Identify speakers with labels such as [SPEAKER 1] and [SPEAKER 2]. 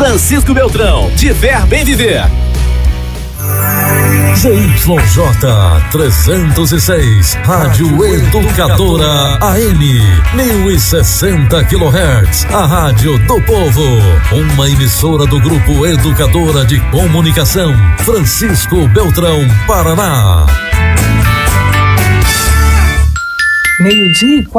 [SPEAKER 1] Francisco Beltrão, de Ver Bem Viver.
[SPEAKER 2] ZYJ 306, Rádio Educadora AM, 1060 kHz, a Rádio do Povo, uma emissora do Grupo Educadora de Comunicação, Francisco Beltrão, Paraná.
[SPEAKER 3] 12:04.